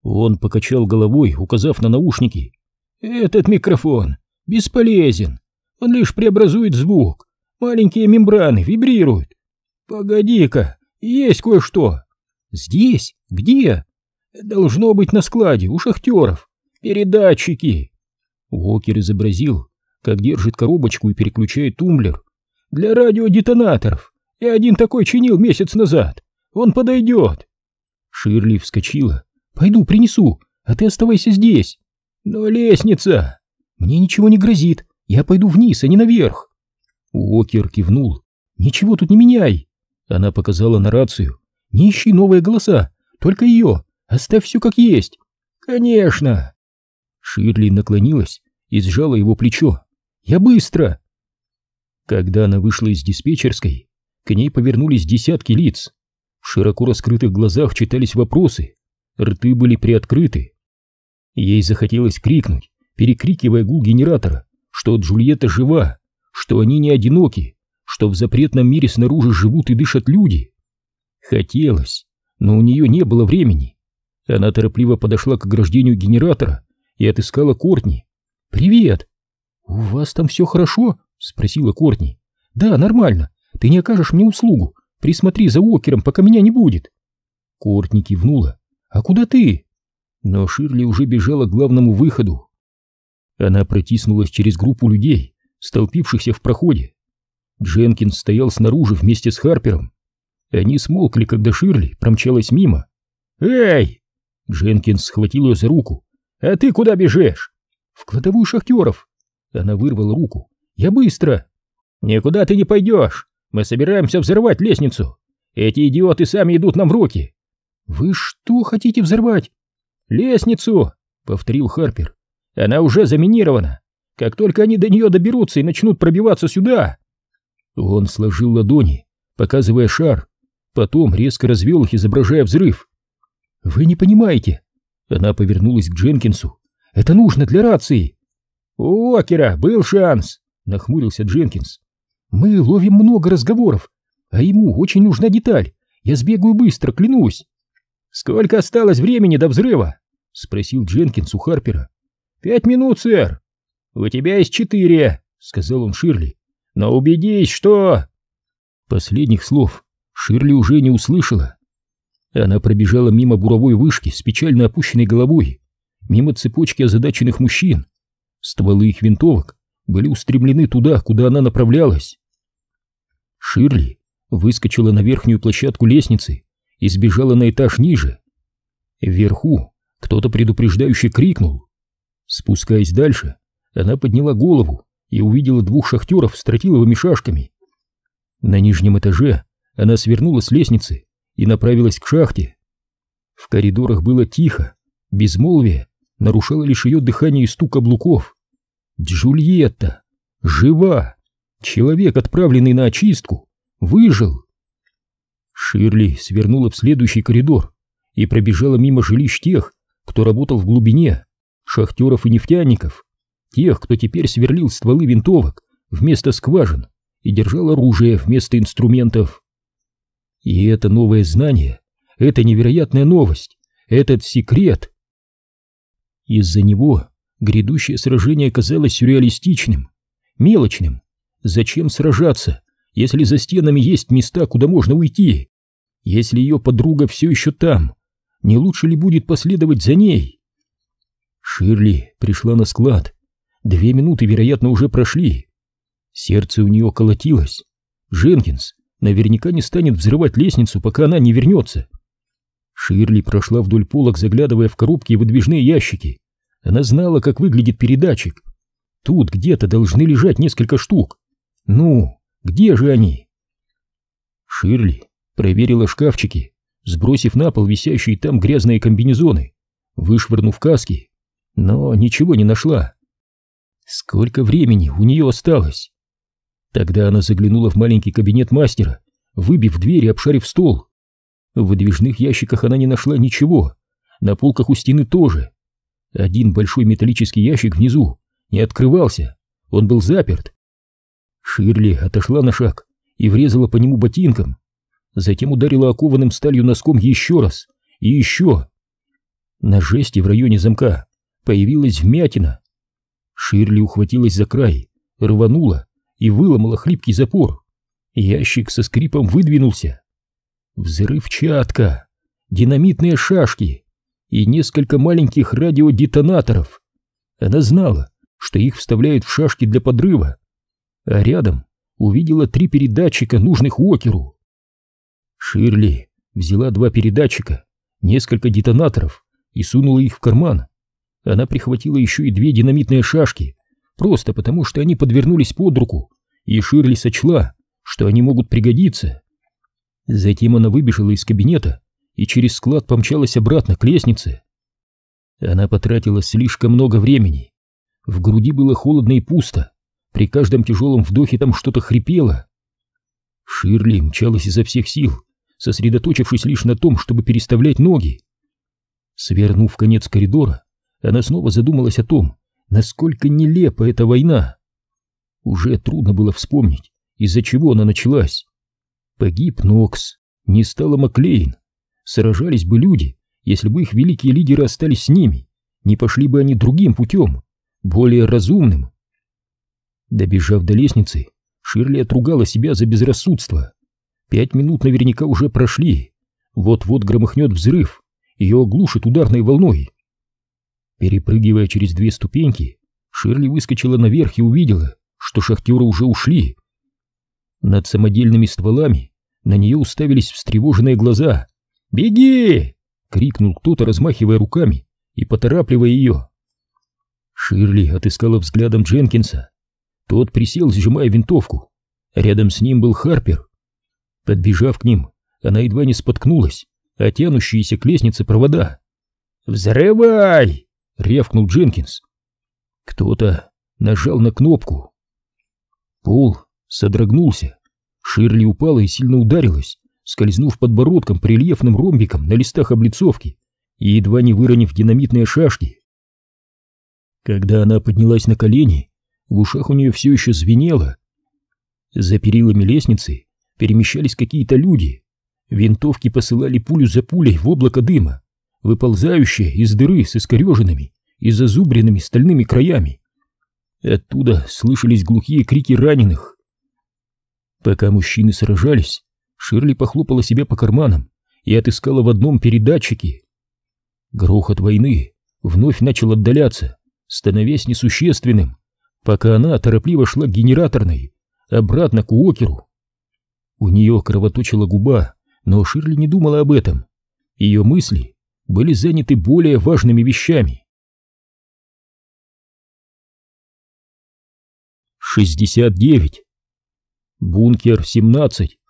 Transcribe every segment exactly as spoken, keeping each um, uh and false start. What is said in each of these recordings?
Он покачал головой, указав на наушники. «Этот микрофон бесполезен. Он лишь преобразует звук. Маленькие мембраны вибрируют. Погоди-ка, есть кое-что». «Здесь? Где?» «Должно быть на складе, у шахтеров. Передатчики». Уокер изобразил, как держит коробочку и переключает тумблер. «Для радиодетонаторов. Я один такой чинил месяц назад. Он подойдет». Ширли вскочила. «Пойду принесу, а ты оставайся здесь». «Но лестница...» «Мне ничего не грозит. Я пойду вниз, а не наверх». Уокер кивнул. «Ничего тут не меняй». Она показала на рацию. «Не ищи новые голоса, только ее. Оставь все как есть». «Конечно». Ширли наклонилась и сжала его плечо. «Я быстро!» Когда она вышла из диспетчерской, к ней повернулись десятки лиц. В широко раскрытых глазах читались вопросы, рты были приоткрыты. Ей захотелось крикнуть, перекрикивая гул генератора, что Джульетта жива, что они не одиноки, что в запретном мире снаружи живут и дышат люди. Хотелось, но у нее не было времени. Она торопливо подошла к ограждению генератора и отыскала Кортни. «Привет!» «У вас там все хорошо?» — спросила Кортни. «Да, нормально. Ты не окажешь мне услугу. Присмотри за Уокером, пока меня не будет». Кортни кивнула. «А куда ты?» Но Ширли уже бежала к главному выходу. Она протиснулась через группу людей, столпившихся в проходе. Дженкинс стоял снаружи вместе с Харпером. Они смолкли, когда Ширли промчалась мимо. «Эй!» Дженкинс схватил ее за руку. «А ты куда бежишь?» «В кладовую шахтеров». Она вырвала руку. «Я быстро». «Никуда ты не пойдешь. Мы собираемся взорвать лестницу. Эти идиоты сами идут нам в руки». «Вы что хотите взорвать?» «Лестницу», — повторил Харпер. «Она уже заминирована. Как только они до нее доберутся и начнут пробиваться сюда...» Он сложил ладони, показывая шар, потом резко развел их, изображая взрыв. «Вы не понимаете». Она повернулась к Дженкинсу. «Это нужно для рации». «У Уокера был шанс», — нахмурился Дженкинс. «Мы ловим много разговоров, а ему очень нужна деталь. Я сбегаю быстро, клянусь». «Сколько осталось времени до взрыва?» — спросил Дженкинс у Харпера. «Пять минут, сэр». «У тебя есть четыре», — сказал он Ширли. «Но убедись, что...» Последних слов Ширли уже не услышала. Она пробежала мимо буровой вышки с печально опущенной головой, мимо цепочки озадаченных мужчин. Стволы их винтовок были устремлены туда, куда она направлялась. Ширли выскочила на верхнюю площадку лестницы и сбежала на этаж ниже. Вверху кто-то предупреждающе крикнул. Спускаясь дальше, она подняла голову и увидела двух шахтеров с тротиловыми шашками. На нижнем этаже она свернула с лестницы и направилась к шахте. В коридорах было тихо, безмолвие нарушало лишь ее дыхание и стук каблуков. Джульетта жива! Человек, отправленный на очистку, выжил! Ширли свернула в следующий коридор и пробежала мимо жилищ тех, кто работал в глубине, шахтеров и нефтяников, тех, кто теперь сверлил стволы винтовок вместо скважин и держал оружие вместо инструментов. И это новое знание, эта невероятная новость, этот секрет. Из-за него грядущее сражение казалось сюрреалистичным, мелочным. Зачем сражаться, если за стенами есть места, куда можно уйти? Если ее подруга все еще там, не лучше ли будет последовать за ней? Ширли пришла на склад. Две минуты, вероятно, уже прошли. Сердце у нее колотилось. Дженкинс наверняка не станет взрывать лестницу, пока она не вернется. Ширли прошла вдоль полок, заглядывая в коробки и выдвижные ящики. Она знала, как выглядит передатчик. Тут где-то должны лежать несколько штук. Ну, где же они? Ширли проверила шкафчики, сбросив на пол висящие там грязные комбинезоны, вышвырнув каски, но ничего не нашла. Сколько времени у нее осталось? Тогда она заглянула в маленький кабинет мастера, выбив дверь и обшарив стол. В выдвижных ящиках она не нашла ничего, на полках у стены тоже. Один большой металлический ящик внизу не открывался, он был заперт. Ширли отошла на шаг и врезала по нему ботинком, затем ударила окованным сталью носком еще раз и еще. На жести в районе замка появилась вмятина. Ширли ухватилась за край, рванула и выломала хлипкий запор. Ящик со скрипом выдвинулся. Взрывчатка, динамитные шашки и несколько маленьких радиодетонаторов. Она знала, что их вставляют в шашки для подрыва, а рядом увидела три передатчика, нужных Уокеру. Ширли взяла два передатчика, несколько детонаторов и сунула их в карман. Она прихватила еще и две динамитные шашки, просто потому что они подвернулись под руку, и Ширли сочла, что они могут пригодиться. Затем она выбежала из кабинета и через склад помчалась обратно к лестнице. Она потратила слишком много времени. В груди было холодно и пусто, при каждом тяжелом вдохе там что-то хрипело. Ширли мчалась изо всех сил, сосредоточившись лишь на том, чтобы переставлять ноги. Свернув в конец коридора, она снова задумалась о том, насколько нелепа эта война. Уже трудно было вспомнить, из-за чего она началась. Погиб Нокс, не стало Маклейн. Сражались бы люди, если бы их великие лидеры остались с ними, не пошли бы они другим путем, более разумным. Добежав до лестницы, Ширли отругала себя за безрассудство. Пять минут наверняка уже прошли. Вот-вот громыхнет взрыв, ее оглушит ударной волной. Перепрыгивая через две ступеньки, Ширли выскочила наверх и увидела, что шахтеры уже ушли. Над самодельными стволами на нее уставились встревоженные глаза. «Беги!» — крикнул кто-то, размахивая руками и поторапливая ее. Ширли отыскала взглядом Дженкинса. Тот присел, сжимая винтовку. Рядом с ним был Харпер. Подбежав к ним, она едва не споткнулась о тянущиеся к лестнице провода. «Взрывай!» — рявкнул Дженкинс. Кто-то нажал на кнопку. Пол содрогнулся. Ширли упала и сильно ударилась, скользнув подбородком по рельефным ромбикам на листах облицовки и едва не выронив динамитные шашки. Когда она поднялась на колени, в ушах у нее все еще звенело. За перилами лестницы перемещались какие-то люди. Винтовки посылали пулю за пулей в облако дыма, выползающее из дыры с искореженными и зазубренными стальными краями. Оттуда слышались глухие крики раненых. Пока мужчины сражались, Ширли похлопала себя по карманам и отыскала в одном передатчике. Грохот войны вновь начал отдаляться, становясь несущественным, пока она торопливо шла к генераторной, обратно к Уокеру. У нее кровоточила губа, но Ширли не думала об этом. Ее мысли были заняты более важными вещами. шестьдесят девять. Бункер семнадцать.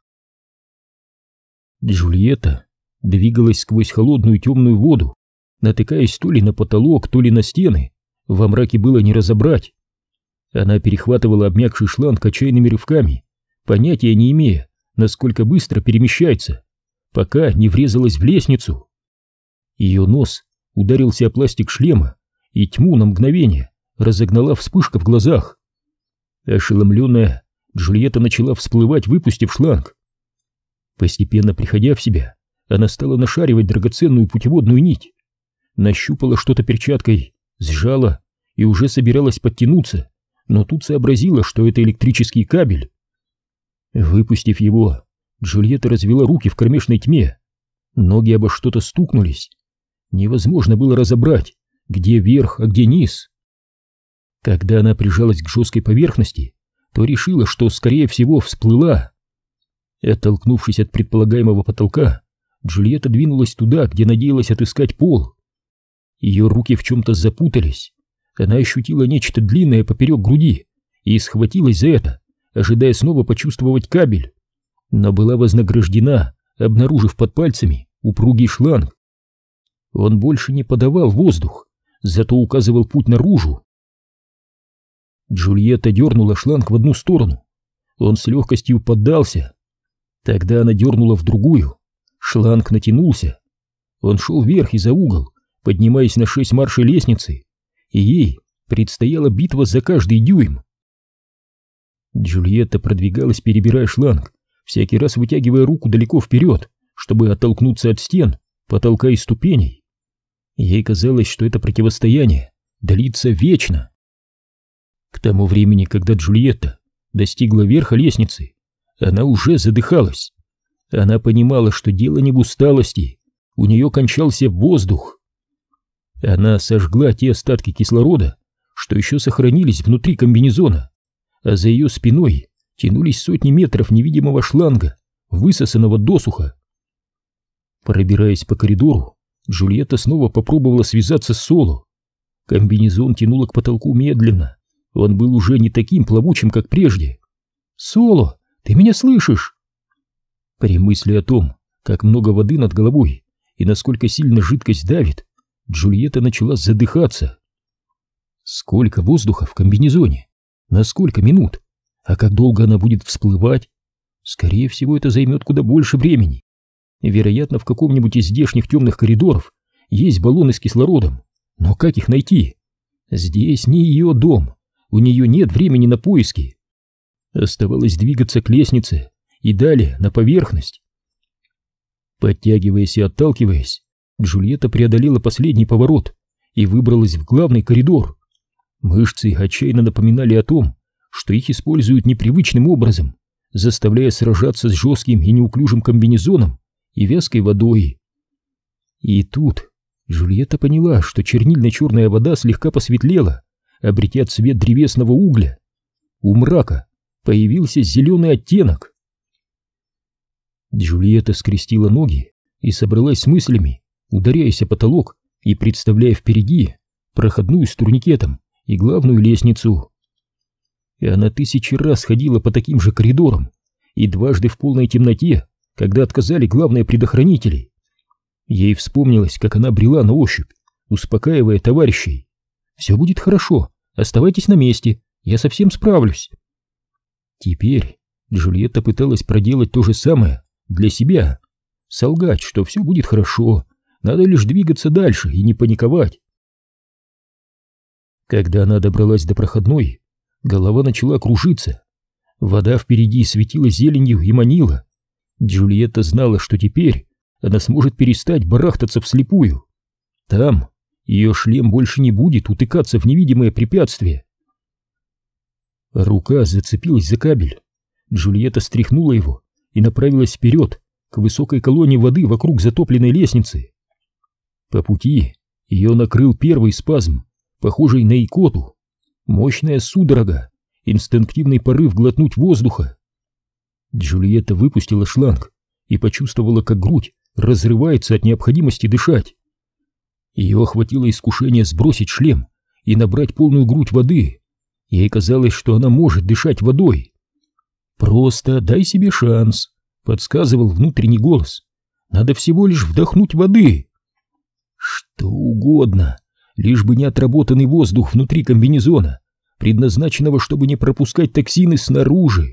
Джульетта двигалась сквозь холодную темную воду, натыкаясь то ли на потолок, то ли на стены. Во мраке было не разобрать. Она перехватывала обмякший шланг отчаянными рывками, понятия не имея, насколько быстро перемещается, пока не врезалась в лестницу. Ее нос ударился о пластик шлема, и тьму на мгновение разогнала вспышка в глазах. Ошеломленная, Джульетта начала всплывать, выпустив шланг. Постепенно приходя в себя, она стала нашаривать драгоценную путеводную нить. Нащупала что-то перчаткой, сжала и уже собиралась подтянуться, но тут сообразила, что это электрический кабель. Выпустив его, Джульетта развела руки в кромешной тьме. Ноги обо что-то стукнулись. Невозможно было разобрать, где верх, а где низ. Когда она прижалась к жесткой поверхности, то решила, что, скорее всего, всплыла. Оттолкнувшись от предполагаемого потолка, Джульетта двинулась туда, где надеялась отыскать пол. Ее руки в чем-то запутались. Она ощутила нечто длинное поперек груди и схватилась за это, ожидая снова почувствовать кабель, но была вознаграждена, обнаружив под пальцами упругий шланг. Он больше не подавал воздух, зато указывал путь наружу. Джульетта дернула шланг в одну сторону. Он с легкостью поддался. Тогда она дернула в другую. Шланг натянулся. Он шел вверх и за угол, поднимаясь на шесть маршей лестницы, и ей предстояла битва за каждый дюйм. Джульетта продвигалась, перебирая шланг, всякий раз вытягивая руку далеко вперед, чтобы оттолкнуться от стен, потолка и ступеней. Ей казалось, что это противостояние длится вечно. К тому времени, когда Джульетта достигла верха лестницы, она уже задыхалась. Она понимала, что дело не в усталости, у нее кончался воздух. Она сожгла те остатки кислорода, что еще сохранились внутри комбинезона, а за ее спиной тянулись сотни метров невидимого шланга, высосанного досуха. Пробираясь по коридору, Джульетта снова попробовала связаться с Соло. Комбинезон тянуло к потолку медленно, он был уже не таким плавучим, как прежде. «Соло, ты меня слышишь?» При мысли о том, как много воды над головой и насколько сильно жидкость давит, Джульетта начала задыхаться. Сколько воздуха в комбинезоне? На сколько минут? А как долго она будет всплывать? Скорее всего, это займет куда больше времени. Вероятно, в каком-нибудь из здешних темных коридоров есть баллоны с кислородом. Но как их найти? Здесь не ее дом, у нее нет времени на поиски. Оставалось двигаться к лестнице и далее на поверхность. Подтягиваясь и отталкиваясь, Джульетта преодолела последний поворот и выбралась в главный коридор. Мышцы отчаянно напоминали о том, что их используют непривычным образом, заставляя сражаться с жестким и неуклюжим комбинезоном и вязкой водой. И тут Джульетта поняла, что чернильно-черная вода слегка посветлела, обретя цвет древесного угля. У мрака появился зеленый оттенок. Джульетта скрестила ноги и собралась с мыслями, ударяясь о потолок и представляя впереди проходную с турникетом и главную лестницу. И она тысячи раз ходила по таким же коридорам, и дважды в полной темноте, когда отказали главные предохранители. Ей вспомнилось, как она брела на ощупь, успокаивая товарищей. «Все будет хорошо, оставайтесь на месте, я совсем справлюсь». Теперь Джульетта пыталась проделать то же самое для себя, солгать, что все будет хорошо, надо лишь двигаться дальше и не паниковать. Когда она добралась до проходной, голова начала кружиться. Вода впереди светила зеленью и манила. Джульетта знала, что теперь она сможет перестать барахтаться вслепую. Там ее шлем больше не будет утыкаться в невидимое препятствие. Рука зацепилась за кабель. Джульетта стряхнула его и направилась вперед, к высокой колонне воды вокруг затопленной лестницы. По пути ее накрыл первый спазм, похожий на икоту, мощная судорога, инстинктивный порыв глотнуть воздуха. Джульетта выпустила шланг и почувствовала, как грудь разрывается от необходимости дышать. Ее охватило искушение сбросить шлем и набрать полную грудь воды. Ей казалось, что она может дышать водой. «Просто дай себе шанс», — подсказывал внутренний голос. «Надо всего лишь вдохнуть воды». Что угодно, лишь бы не отработанный воздух внутри комбинезона, предназначенного, чтобы не пропускать токсины снаружи.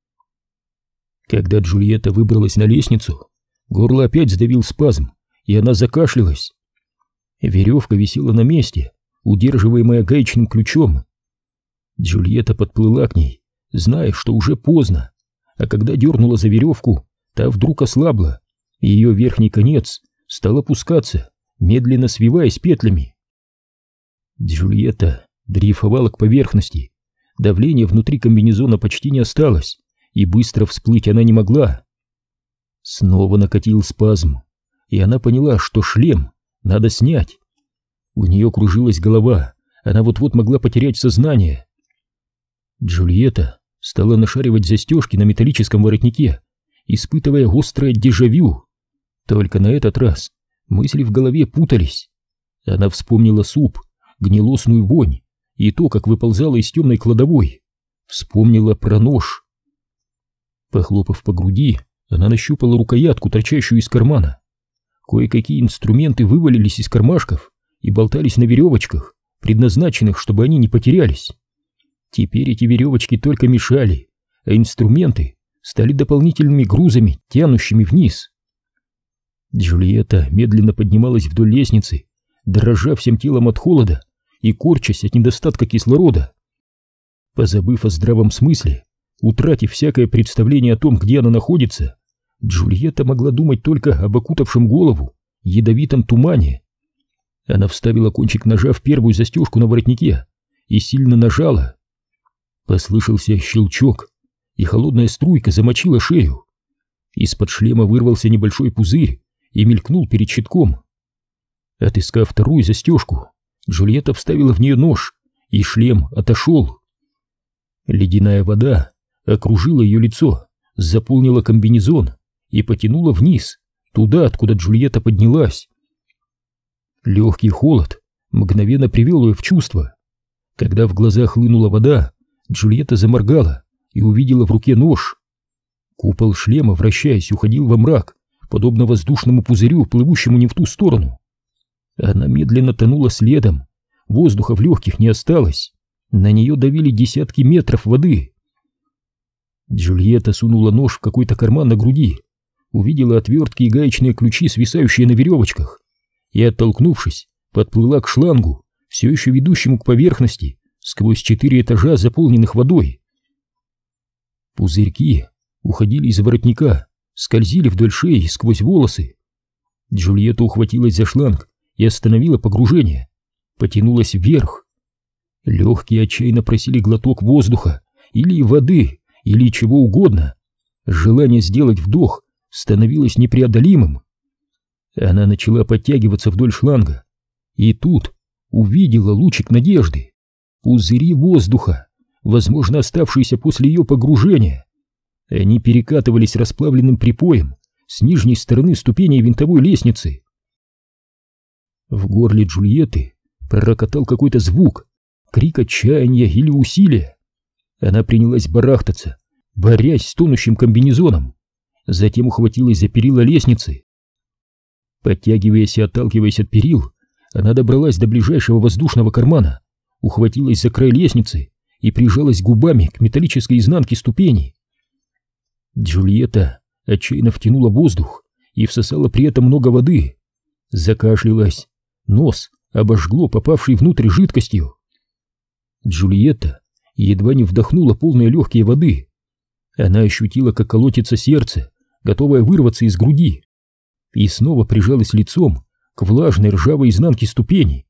Когда Джульетта выбралась на лестницу, горло опять сдавил спазм, и она закашлялась. Веревка висела на месте, удерживаемая гаечным ключом. Джульетта подплыла к ней, зная, что уже поздно, а когда дернула за веревку, та вдруг ослабла, и ее верхний конец стал опускаться, медленно свиваясь петлями. Джульетта дрейфовала к поверхности, давление внутри комбинезона почти не осталось, и быстро всплыть она не могла. Снова накатил спазм, и она поняла, что шлем надо снять. У нее кружилась голова, она вот-вот могла потерять сознание. Джульетта стала нашаривать застежки на металлическом воротнике, испытывая острое дежавю. Только на этот раз мысли в голове путались. Она вспомнила суп, гнилостную вонь и то, как выползала из темной кладовой. Вспомнила про нож. Похлопав по груди, она нащупала рукоятку, торчащую из кармана. Кое-какие инструменты вывалились из кармашков и болтались на веревочках, предназначенных, чтобы они не потерялись. Теперь эти веревочки только мешали, а инструменты стали дополнительными грузами, тянущими вниз. Джульетта медленно поднималась вдоль лестницы, дрожа всем телом от холода и корчась от недостатка кислорода. Позабыв о здравом смысле, утратив всякое представление о том, где она находится, Джульетта могла думать только об окутавшем голову ядовитом тумане. Она вставила кончик ножа в первую застежку на воротнике и сильно нажала. Послышался щелчок, и холодная струйка замочила шею. Из-под шлема вырвался небольшой пузырь и мелькнул перед щитком. Отыскав вторую застежку, Джульетта вставила в нее нож, и шлем отошел. Ледяная вода окружила ее лицо, заполнила комбинезон и потянула вниз, туда, откуда Джульетта поднялась. Легкий холод мгновенно привел ее в чувство. Когда в глазах хлынула вода, Джульетта заморгала и увидела в руке нож. Купол шлема, вращаясь, уходил во мрак, подобно воздушному пузырю, плывущему не в ту сторону. Она медленно тонула следом, воздуха в легких не осталось, на нее давили десятки метров воды. Джульетта сунула нож в какой-то карман на груди, увидела отвертки и гаечные ключи, свисающие на веревочках, и, оттолкнувшись, подплыла к шлангу, все еще ведущему к поверхности, сквозь четыре этажа, заполненных водой. Пузырьки уходили из воротника, скользили вдоль шеи сквозь волосы. Джульетта ухватилась за шланг и остановила погружение, потянулась вверх. Легкие отчаянно просили глоток воздуха или воды, или чего угодно. Желание сделать вдох становилось непреодолимым. Она начала подтягиваться вдоль шланга, и тут увидела лучик надежды. Пузыри воздуха, возможно, оставшиеся после ее погружения. Они перекатывались расплавленным припоем с нижней стороны ступеней винтовой лестницы. В горле Джульетты пророкотал какой-то звук, крик отчаяния или усилия. Она принялась барахтаться, борясь с тонущим комбинезоном, затем ухватилась за перила лестницы. Подтягиваясь и отталкиваясь от перил, она добралась до ближайшего воздушного кармана, ухватилась за край лестницы и прижалась губами к металлической изнанке ступеней. Джульетта отчаянно втянула воздух и всосала при этом много воды. Закашлялась, нос обожгло попавшей внутрь жидкостью. Джульетта едва не вдохнула полные легкие воды. Она ощутила, как колотится сердце, готовое вырваться из груди, и снова прижалась лицом к влажной ржавой изнанке ступеней.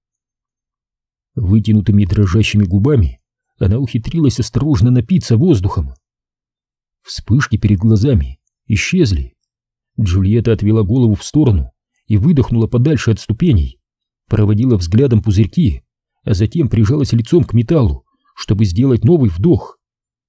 Вытянутыми дрожащими губами она ухитрилась осторожно напиться воздухом. Вспышки перед глазами исчезли. Джульетта отвела голову в сторону и выдохнула подальше от ступеней, проводила взглядом пузырьки, а затем прижалась лицом к металлу, чтобы сделать новый вдох.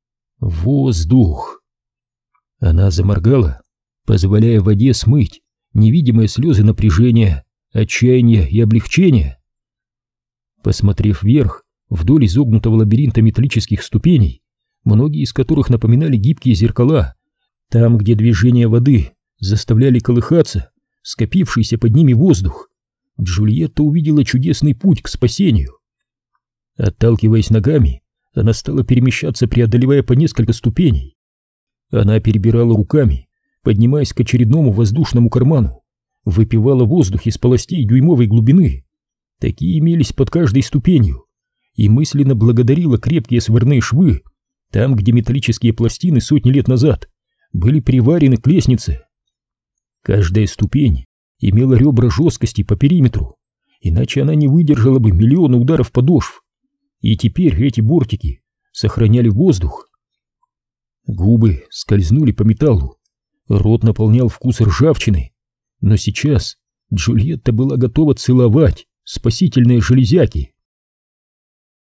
Воздух! Она заморгала, позволяя воде смыть невидимые слезы напряжения, отчаяния и облегчения. Посмотрев вверх, вдоль изогнутого лабиринта металлических ступеней, многие из которых напоминали гибкие зеркала, там, где движения воды заставляли колыхаться скопившийся под ними воздух, Джульетта увидела чудесный путь к спасению. Отталкиваясь ногами, она стала перемещаться, преодолевая по несколько ступеней. Она перебирала руками, поднимаясь к очередному воздушному карману, выпивала воздух из полостей дюймовой глубины. Такие имелись под каждой ступенью, и мысленно благодарила крепкие сварные швы, там, где металлические пластины сотни лет назад были приварены к лестнице. Каждая ступень имела ребра жесткости по периметру, иначе она не выдержала бы миллионы ударов подошв. И теперь эти бортики сохраняли воздух. Губы скользнули по металлу, рот наполнял вкус ржавчины, но сейчас Джульетта была готова целовать спасительные железяки.